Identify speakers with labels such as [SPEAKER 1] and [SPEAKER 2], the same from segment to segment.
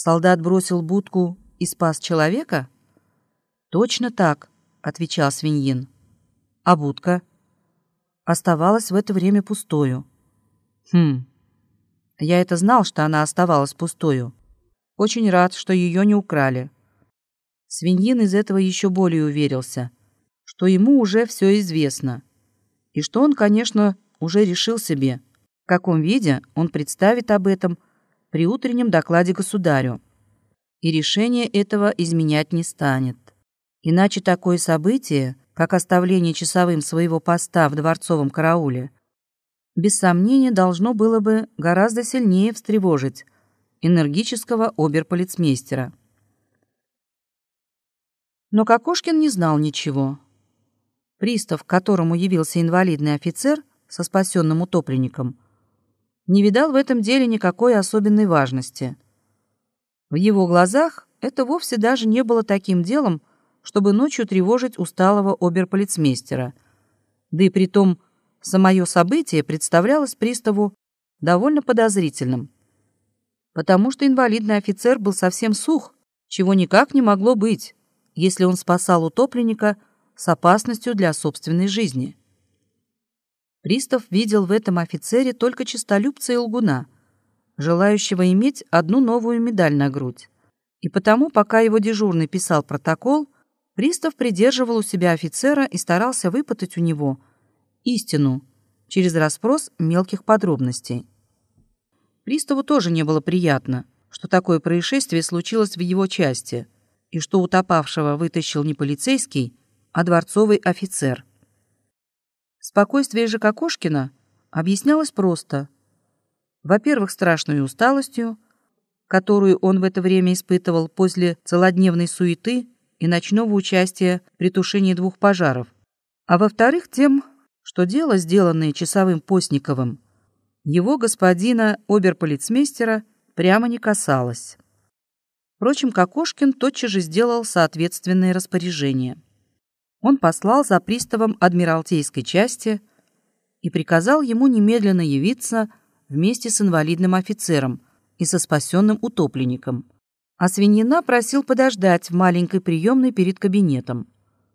[SPEAKER 1] Солдат бросил будку и спас человека? Точно так, отвечал свиньин. А будка? Оставалась в это время пустою. Я это знал, что она оставалась пустою. Очень рад, что ее не украли. Свиньин из этого еще более уверился, что ему уже все известно, и что он, конечно, уже решил себе, в каком виде он представит об этом при утреннем докладе государю, и решение этого изменять не станет. Иначе такое событие, как оставление часовым своего поста в дворцовом карауле, без сомнения должно было бы гораздо сильнее встревожить энергического оберполицмейстера. Но Кокошкин не знал ничего. Пристав, к которому явился инвалидный офицер со спасенным утопленником, не видал в этом деле никакой особенной важности. В его глазах это вовсе даже не было таким делом, чтобы ночью тревожить усталого оберполицмейстера. Да и притом самое событие представлялось приставу довольно подозрительным, потому что инвалидный офицер был совсем сух, чего никак не могло быть, если он спасал утопленника с опасностью для собственной жизни. Пристав видел в этом офицере только честолюбца и лгуна, желающего иметь одну новую медаль на грудь. И потому, пока его дежурный писал протокол, пристав придерживал у себя офицера и старался выпытать у него истину через расспрос мелких подробностей. Приставу тоже не было приятно, что такое происшествие случилось в его части, и что утопавшего вытащил не полицейский, а дворцовый офицер. Спокойствие же Кокошкина объяснялось просто. Во-первых, страшной усталостью, которую он в это время испытывал после целодневной суеты и ночного участия при тушении 2 пожаров, а во-вторых, тем, что дело, сделанное часовым Постниковым, его господина оберполицмейстера прямо не касалось. Впрочем, Кокошкин тотчас же сделал соответственные распоряжения. Он послал за приставом Адмиралтейской части и приказал ему немедленно явиться вместе с инвалидным офицером и со спасенным утопленником, а свиньина просил подождать в маленькой приемной перед кабинетом.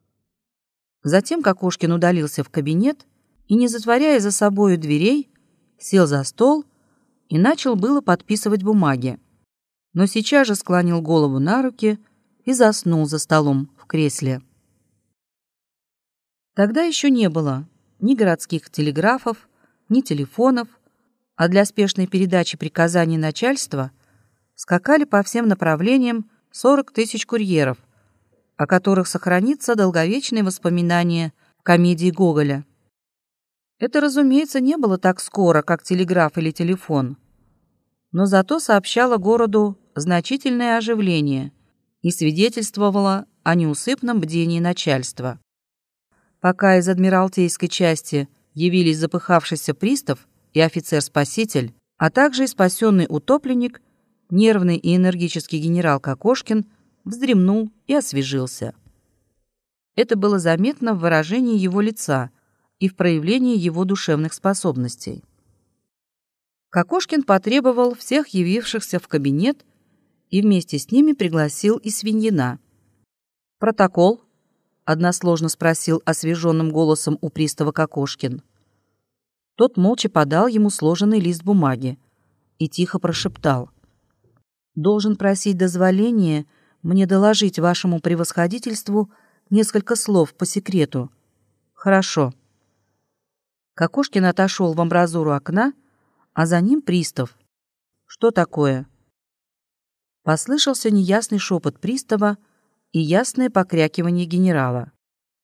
[SPEAKER 1] Затем Кокошкин удалился в кабинет и, не затворяя за собою дверей, сел за стол и начал было подписывать бумаги, но сейчас же склонил голову на руки и заснул за столом в кресле. Тогда еще не было ни городских телеграфов, ни телефонов, а для спешной передачи приказаний начальства скакали по всем направлениям 40 000 курьеров, о которых сохранится долговечное воспоминание в комедии Гоголя. Это, разумеется, не было так скоро, как телеграф или телефон, но зато сообщало городу значительное оживление и свидетельствовало о неусыпном бдении начальства. Пока из Адмиралтейской части явились запыхавшийся пристав и офицер-спаситель, а также и спасенный утопленник, нервный и энергический генерал Кокошкин вздремнул и освежился. Это было заметно в выражении его лица и в проявлении его душевных способностей. Кокошкин потребовал всех явившихся в кабинет и вместе с ними пригласил и свиньина. «Протокол?» — односложно спросил освеженным голосом у пристава Кокошкин. Тот молча подал ему сложенный лист бумаги и тихо прошептал: «Должен просить дозволения мне доложить вашему превосходительству несколько слов по секрету». «Хорошо». Кокошкин отошел в амбразуру окна, а за ним пристав. «Что такое?» Послышался неясный шепот пристава и ясное покрякивание генерала.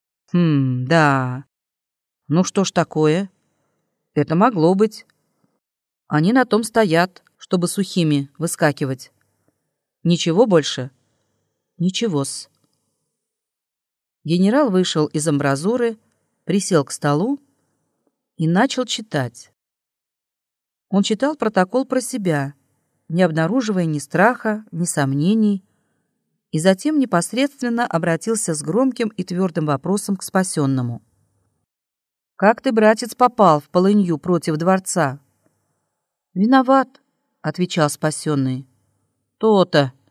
[SPEAKER 1] Да. Ну что ж такое? Это могло быть. Они на том стоят, чтобы сухими выскакивать. Ничего больше?» «Ничего-с». Генерал вышел из амбразуры, присел к столу и начал читать. Он читал протокол про себя, не обнаруживая ни страха, ни сомнений, и затем непосредственно обратился с громким и твердым вопросом к спасенному. «Как ты, братец, попал в полынью против дворца?» «Виноват», — отвечал спасенный. «То-то»,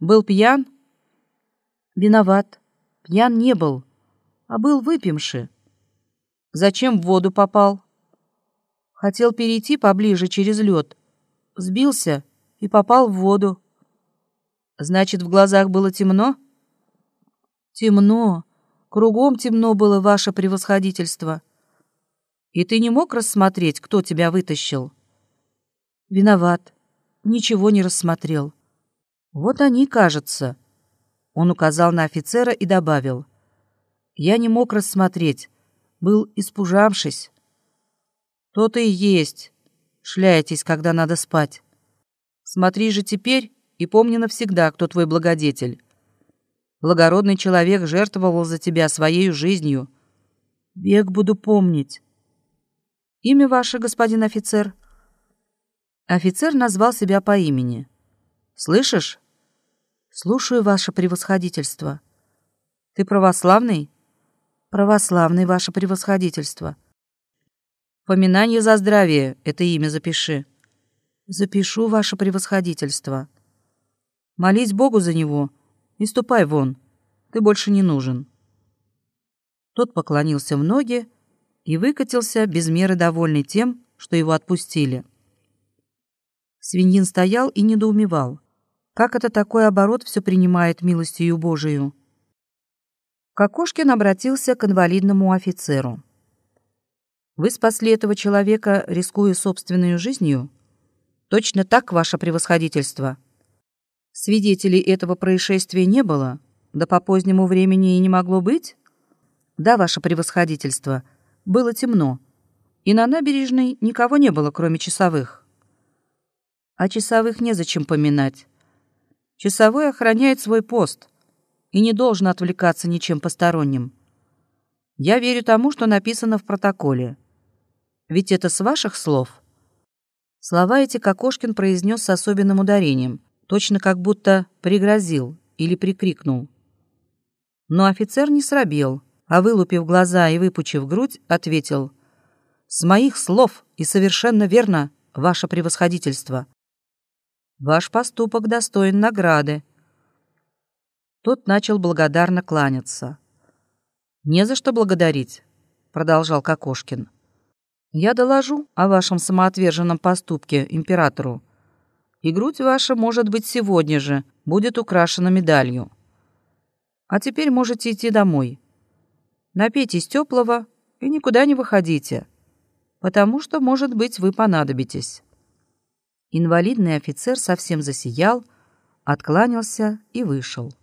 [SPEAKER 1] Был пьян? Виноват. Пьян не был, а был выпивши. Зачем в воду попал? Хотел перейти поближе через лед. Сбился и попал в воду. Значит, в глазах было темно? Темно. Кругом темно было, ваше превосходительство. И ты не мог рассмотреть, кто тебя вытащил? Виноват. Ничего не рассмотрел. Вот они, кажется. Он указал на офицера и добавил. Я не мог рассмотреть. Был испужавшись. То-то и есть. Шляетесь, когда надо спать. Смотри же теперь и помни навсегда, кто твой благодетель. Благородный человек жертвовал за тебя своей жизнью. Век буду помнить. Имя ваше, господин офицер? Офицер назвал себя по имени. Слышишь? Слушаю, ваше превосходительство. Ты православный? Православный, ваше превосходительство. Поминание за здравие, это имя запиши. Запишу, ваше превосходительство. Молись Богу за него и ступай вон, ты больше не нужен. Тот поклонился в ноги и выкатился, без меры довольный тем, что его отпустили. Свиньин стоял и недоумевал. Как это такой оборот все принимает милостью Божию? Кокошкин обратился к инвалидному офицеру. «Вы спасли этого человека, рискуя собственной жизнью?» «Точно так, ваше превосходительство. Свидетелей этого происшествия не было, да по позднему времени и не могло быть?» «Да, ваше превосходительство. Было темно, и на набережной никого не было, кроме часовых». «А часовых незачем поминать. Часовой охраняет свой пост и не должен отвлекаться ничем посторонним. Я верю тому, что написано в протоколе. Ведь это с ваших слов?» Слова эти Кокошкин произнес с особенным ударением, точно как будто пригрозил или прикрикнул. Но офицер не срабел, а, вылупив глаза и выпучив грудь, ответил: «С моих слов и совершенно верно, ваше превосходительство. Ваш поступок достоин награды». Тот начал благодарно кланяться. «Не за что благодарить», — продолжал Кокошкин. «Я доложу о вашем самоотверженном поступке императору, и грудь ваша, может быть, сегодня же будет украшена медалью. А теперь можете идти домой. Напейтесь тёплого и никуда не выходите, потому что, может быть, вы понадобитесь». Инвалидный офицер совсем засиял, откланялся и вышел.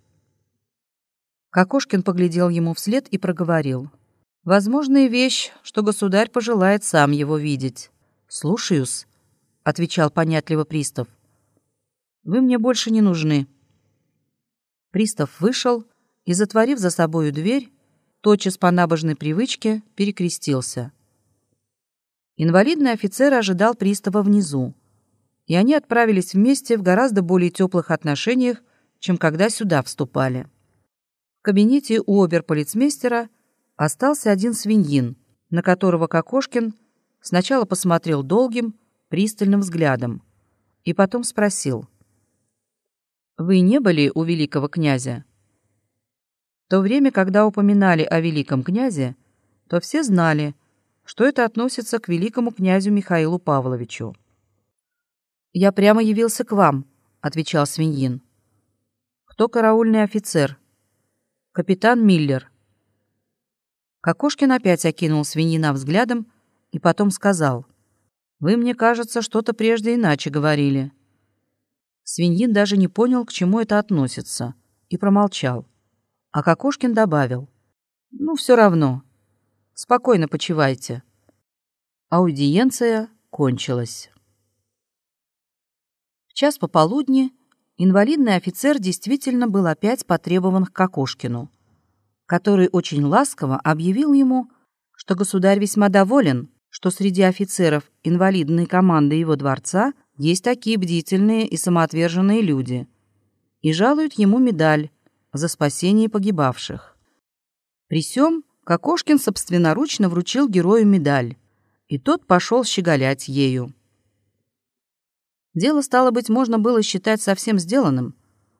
[SPEAKER 1] Кокошкин поглядел ему вслед и проговорил: «Возможная вещь, что государь пожелает сам его видеть». «Слушаюсь», — отвечал понятливо пристав. «Вы мне больше не нужны». Пристав вышел и, затворив за собою дверь, тотчас по набожной привычке перекрестился. Инвалидный офицер ожидал пристава внизу, и они отправились вместе в гораздо более теплых отношениях, чем когда сюда вступали. В кабинете у оберполицмейстера остался один свиньин, на которого Кокошкин сначала посмотрел долгим, пристальным взглядом и потом спросил: «Вы не были у великого князя?» В то время, когда упоминали о великом князе, то все знали, что это относится к великому князю Михаилу Павловичу. «Я прямо явился к вам», — отвечал свиньин. «Кто караульный офицер?» «Капитан Миллер». Кокошкин опять окинул свиньина взглядом и потом сказал: «Вы, мне кажется, что-то прежде иначе говорили». Свиньин даже не понял, к чему это относится, и промолчал. А Кокошкин добавил: «Ну, все равно. Спокойно почивайте». Аудиенция кончилась. В час пополудни инвалидный офицер действительно был опять потребован к Кокошкину, который очень ласково объявил ему, что государь весьма доволен, что среди офицеров инвалидной команды его дворца есть такие бдительные и самоотверженные люди, и жалуют ему медаль за спасение погибавших. При сём Кокошкин собственноручно вручил герою медаль, и тот пошел щеголять ею. Дело, стало быть, можно было считать совсем сделанным.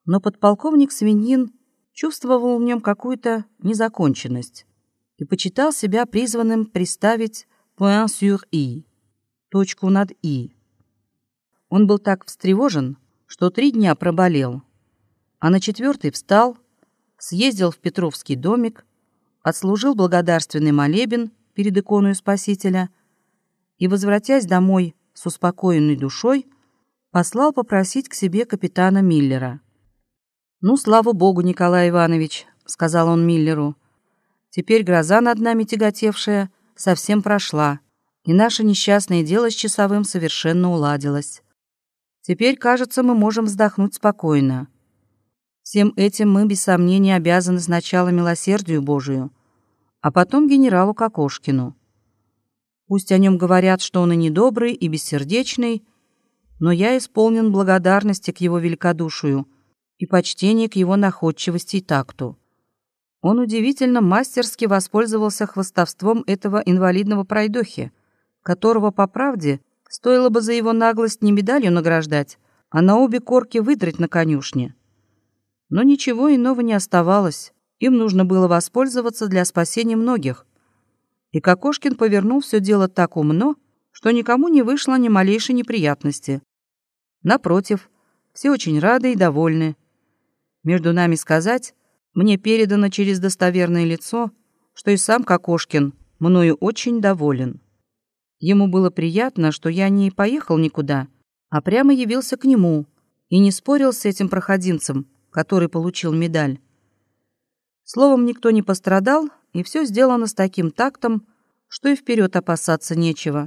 [SPEAKER 1] Но подполковник Свиньин чувствовал в нем какую-то незаконченность и почитал себя призванным приставить point sur i, точку над «и». Он был так встревожен, что 3 дня проболел, а на 4-й встал, съездил в Петровский домик, отслужил благодарственный молебен перед иконою Спасителя и, возвратясь домой с успокоенной душой, послал попросить к себе капитана Миллера. «Ну, слава богу, Николай Иванович», — сказал он Миллеру, — «теперь гроза над нами тяготевшая совсем прошла, и наше несчастное дело с часовым совершенно уладилось. Теперь, кажется, мы можем вздохнуть спокойно. Всем этим мы, без сомнения, обязаны сначала милосердию Божию, а потом генералу Кокошкину. Пусть о нем говорят, что он и недобрый, и бессердечный, но я исполнен благодарности к его великодушию и почтения к его находчивости и такту. Он удивительно мастерски воспользовался хвастовством этого инвалидного пройдохи, которого, по правде, стоило бы за его наглость не медалью награждать, а на обе корки выдрать на конюшне. Но ничего иного не оставалось, им нужно было воспользоваться для спасения многих. И Кокошкин повернул все дело так умно, что никому не вышло ни малейшей неприятности. Напротив, все очень рады и довольны. Между нами сказать, мне передано через достоверное лицо, что и сам Кокошкин мною очень доволен. Ему было приятно, что я не поехал никуда, а прямо явился к нему и не спорил с этим проходимцем, который получил медаль. Словом, никто не пострадал, и все сделано с таким тактом, что и вперед опасаться нечего.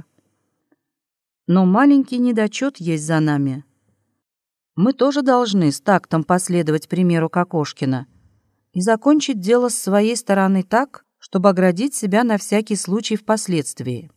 [SPEAKER 1] Но маленький недочет есть за нами. Мы тоже должны с тактом последовать примеру Кокошкина и закончить дело с своей стороны так, чтобы оградить себя на всякий случай впоследствии.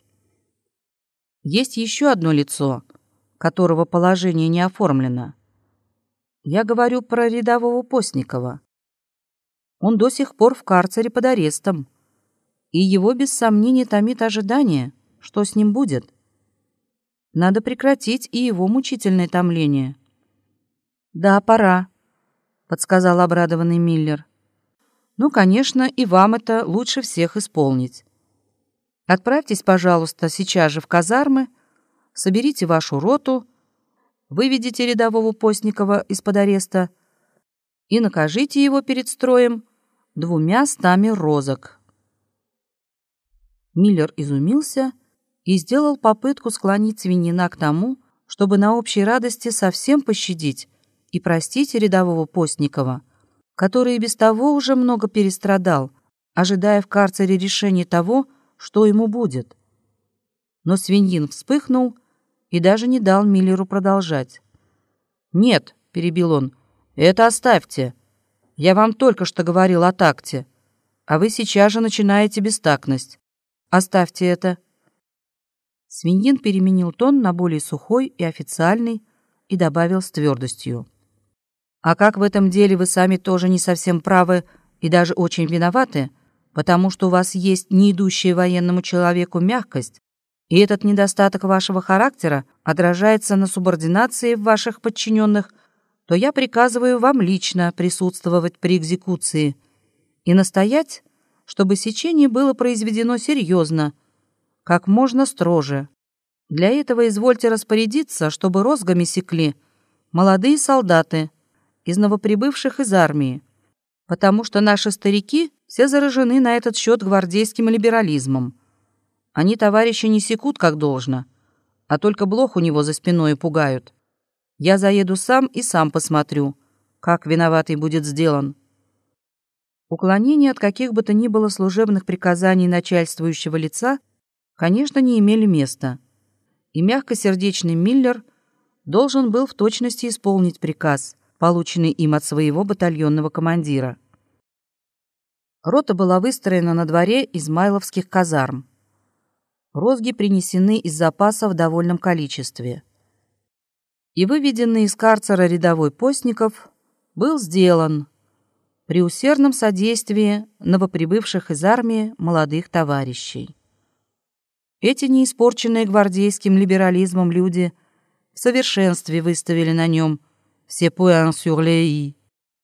[SPEAKER 1] Есть еще одно лицо, которого положение не оформлено. Я говорю про рядового Постникова. Он до сих пор в карцере под арестом, и его без сомнения томит ожидание, что с ним будет. Надо прекратить и его мучительное томление. «Да, пора», — подсказал обрадованный Миллер. «Ну, конечно, и вам это лучше всех исполнить. Отправьтесь, пожалуйста, сейчас же в казармы, соберите вашу роту, выведите рядового Постникова из-под ареста и накажите его перед строем 200 розок». Миллер изумился и сделал попытку склонить Свиньина к тому, чтобы на общей радости совсем пощадить и простить рядового Постникова, который и без того уже много перестрадал, ожидая в карцере решения того, что ему будет. Но Свиньин вспыхнул и даже не дал Миллеру продолжать. «Нет», — перебил он, — «это оставьте. Я вам только что говорил о такте, а вы сейчас же начинаете бестактность. Оставьте это». Свиньин переменил тон на более сухой и официальный и добавил с твердостью: «А как в этом деле вы сами тоже не совсем правы и даже очень виноваты, потому что у вас есть не идущая военному человеку мягкость, и этот недостаток вашего характера отражается на субординации ваших подчиненных, то я приказываю вам лично присутствовать при экзекуции и настоять, чтобы сечение было произведено серьезно, как можно строже. Для этого извольте распорядиться, чтобы розгами секли молодые солдаты из новоприбывших из армии, потому что наши старики все заражены на этот счет гвардейским либерализмом. Они товарища не секут как должно, а только блох у него за спиной пугают. Я заеду сам и сам посмотрю, как виноватый будет сделан». Уклонения от каких бы то ни было служебных приказаний начальствующего лица, конечно, не имели места, и мягкосердечный Миллер должен был в точности исполнить приказ, полученный им от своего батальонного командира. Рота была выстроена на дворе измайловских казарм. Розги принесены из запаса в довольном количестве. И выведенный из карцера рядовой Постников был сделан при усердном содействии новоприбывших из армии молодых товарищей. Эти неиспорченные гвардейским либерализмом люди в совершенстве выставили на нем все points sur les i,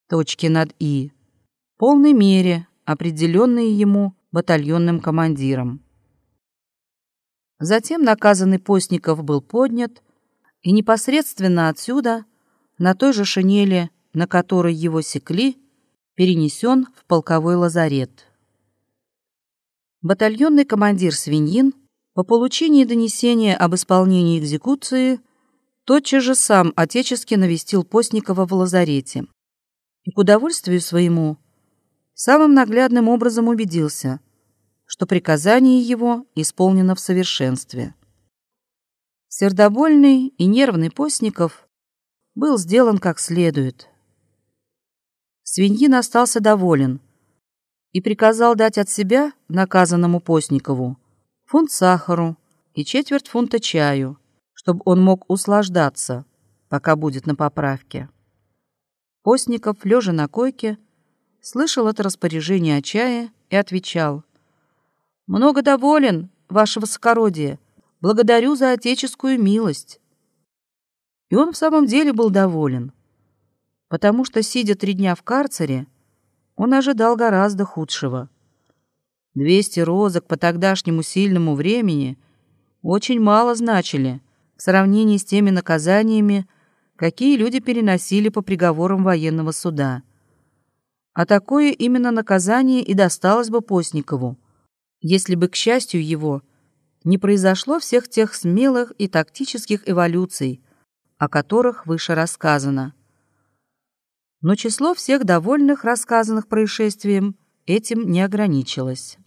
[SPEAKER 1] точки над «и», в полной мере определенные ему батальонным командиром. Затем наказанный Постников был поднят и непосредственно отсюда, на той же шинели, на которой его секли, перенесен в полковой лазарет. Батальонный командир Свиньин по получении донесения об исполнении экзекуции тотчас же сам отечески навестил Постникова в лазарете и к удовольствию своему самым наглядным образом убедился, что приказание его исполнено в совершенстве. Сердобольный и нервный Постников был сделан как следует. Свиньин остался доволен и приказал дать от себя наказанному Постникову фунт сахару и четверть фунта чаю, чтобы он мог услаждаться, пока будет на поправке. Постников, лежа на койке, слышал это распоряжение о чае и отвечал: «Много доволен, ваше высокородие, благодарю за отеческую милость». И он в самом деле был доволен, потому что, сидя 3 дня в карцере, он ожидал гораздо худшего. 200 розок по тогдашнему сильному времени очень мало значили в сравнении с теми наказаниями, какие люди переносили по приговорам военного суда. А такое именно наказание и досталось бы Постникову, если бы, к счастью его, не произошло всех тех смелых и тактических эволюций, о которых выше рассказано. Но число всех довольных рассказанных происшествием этим не ограничилось.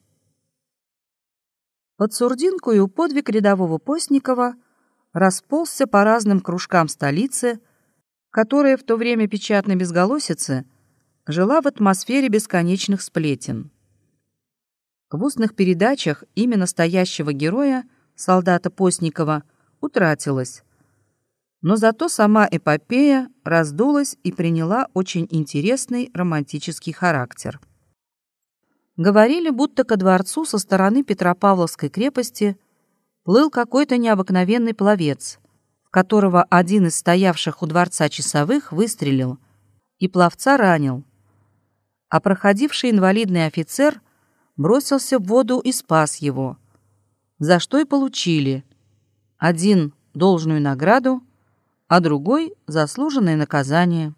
[SPEAKER 1] Под Сурдинкою подвиг рядового Постникова расползся по разным кружкам столицы, которая в то время печатной безголосицы жила в атмосфере бесконечных сплетен. В устных передачах имя настоящего героя, солдата Постникова, утратилось, но зато сама эпопея раздулась и приняла очень интересный романтический характер. Говорили, будто ко дворцу со стороны Петропавловской крепости плыл какой-то необыкновенный пловец, в которого один из стоявших у дворца часовых выстрелил и пловца ранил, а проходивший инвалидный офицер бросился в воду и спас его, за что и получили один должную награду, а другой — заслуженное наказание.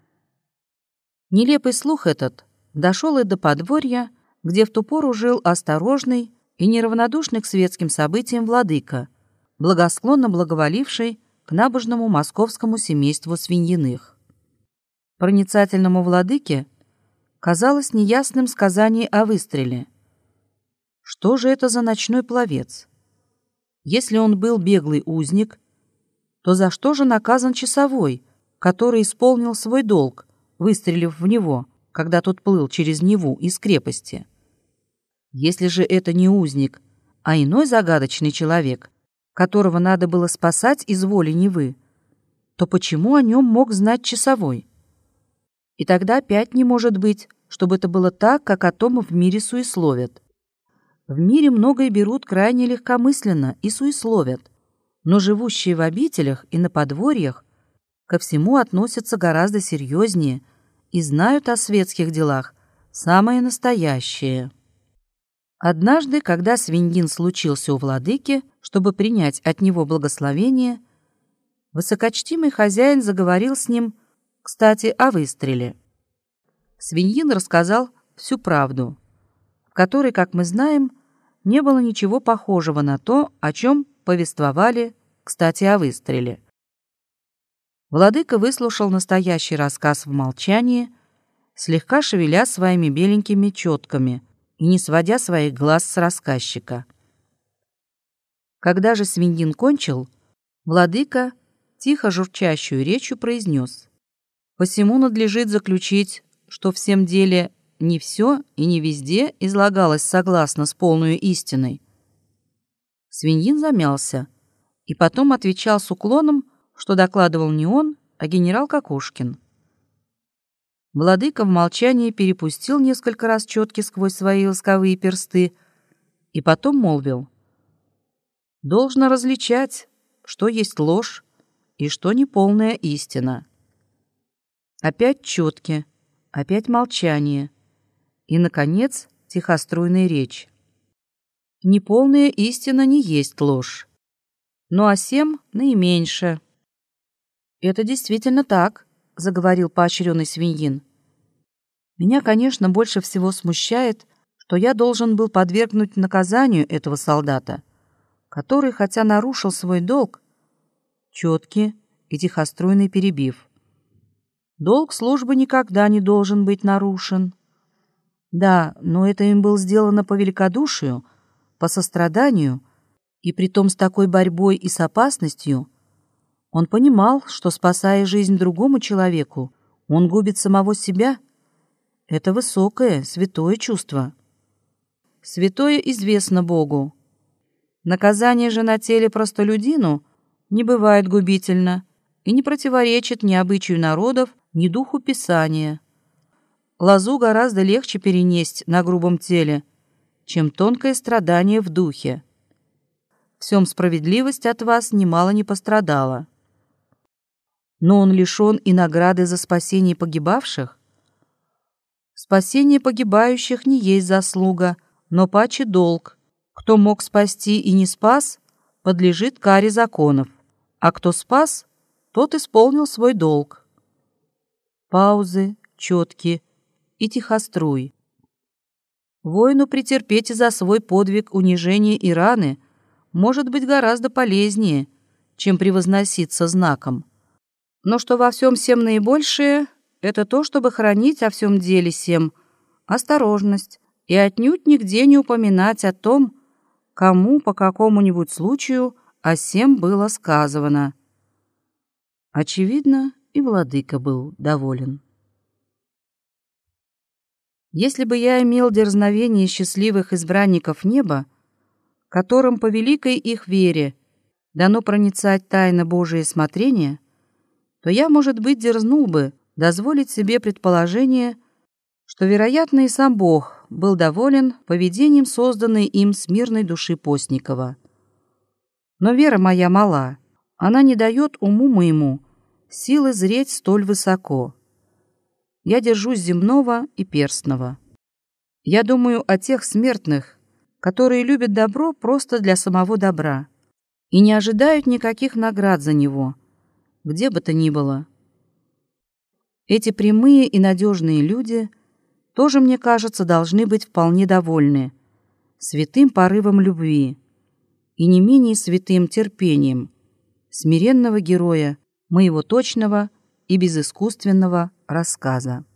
[SPEAKER 1] Нелепый слух этот дошел и до подворья, где в ту пору жил осторожный и неравнодушный к светским событиям владыка, благосклонно благоволивший к набожному московскому семейству Свиньиных. Проницательному владыке казалось неясным сказание о выстреле. Что же это за ночной пловец? Если он был беглый узник, то за что же наказан часовой, который исполнил свой долг, выстрелив в него, когда тот плыл через Неву из крепости? Если же это не узник, а иной загадочный человек, которого надо было спасать из воли Невы, то почему о нем мог знать часовой? И тогда опять не может быть, чтобы это было так, как о том в мире суесловят. В мире многое берут крайне легкомысленно и суесловят, но живущие в обителях и на подворьях ко всему относятся гораздо серьезнее и знают о светских делах самое настоящее. Однажды, когда Свиньин случился у владыки, чтобы принять от него благословение, высокочтимый хозяин заговорил с ним, кстати, о выстреле. Свиньин рассказал всю правду, в которой, как мы знаем, не было ничего похожего на то, о чем повествовали, кстати, о выстреле. Владыка выслушал настоящий рассказ в молчании, слегка шевеля своими беленькими четками и не сводя своих глаз с рассказчика. Когда же Свиньин кончил, владыка тихо журчащую речью произнес: «Посему надлежит заключить, что в сем деле не все и не везде излагалось согласно с полной истиной». Свиньин замялся и потом отвечал с уклоном, что докладывал не он, а генерал Кокушкин. Владыка в молчании перепустил несколько раз четки сквозь свои восковые персты и потом молвил: «Должно различать, что есть ложь и что неполная истина». Опять четки, Опять молчание. И, наконец, тихоструйная речь. Неполная истина не есть ложь, но о сем наименьше. Это действительно так, заговорил поощренный свиньин. Меня, конечно, больше всего смущает, что я должен был подвергнуть наказанию этого солдата, который, хотя нарушил свой долг, четкий и тихоструйный перебив. Долг службы никогда не должен быть нарушен. Да, но это им было сделано по великодушию, по состраданию, и притом с такой борьбой и с опасностью. Он понимал, что, спасая жизнь другому человеку, он губит самого себя. Это высокое, святое чувство. Святое известно Богу. Наказание же на теле простолюдину не бывает губительно и не противоречит ни обычаю народов, ни духу Писания. Лозу гораздо легче перенесть на грубом теле, чем тонкое страдание в духе. В сём справедливость от вас немало не пострадала. Но он лишён и награды за спасение погибавших. Спасение погибающих не есть заслуга, но паче долг. Кто мог спасти и не спас, подлежит каре законов, а кто спас, тот исполнил свой долг. Паузы, четкие и тихоструй. Воину претерпеть за свой подвиг унижение и раны может быть гораздо полезнее, чем превозноситься знаком. Но что во всем сем наибольшее, это то, чтобы хранить о всем деле сем осторожность и отнюдь нигде не упоминать о том, кому по какому-нибудь случаю о сем было сказано. Очевидно, и владыка был доволен. Если бы я имел дерзновение счастливых избранников неба, которым по великой их вере дано проницать тайны Божие смотрения, то я, может быть, дерзнул бы дозволить себе предположение, что, вероятно, и сам Бог был доволен поведением созданной им смирной души Постникова. Но вера моя мала, она не дает уму моему силы зреть столь высоко. Я держусь земного и перстного. Я думаю о тех смертных, которые любят добро просто для самого добра и не ожидают никаких наград за него, где бы то ни было. Эти прямые и надежные люди тоже, мне кажется, должны быть вполне довольны святым порывом любви и не менее святым терпением смиренного героя моего точного и безыскусственного рассказа.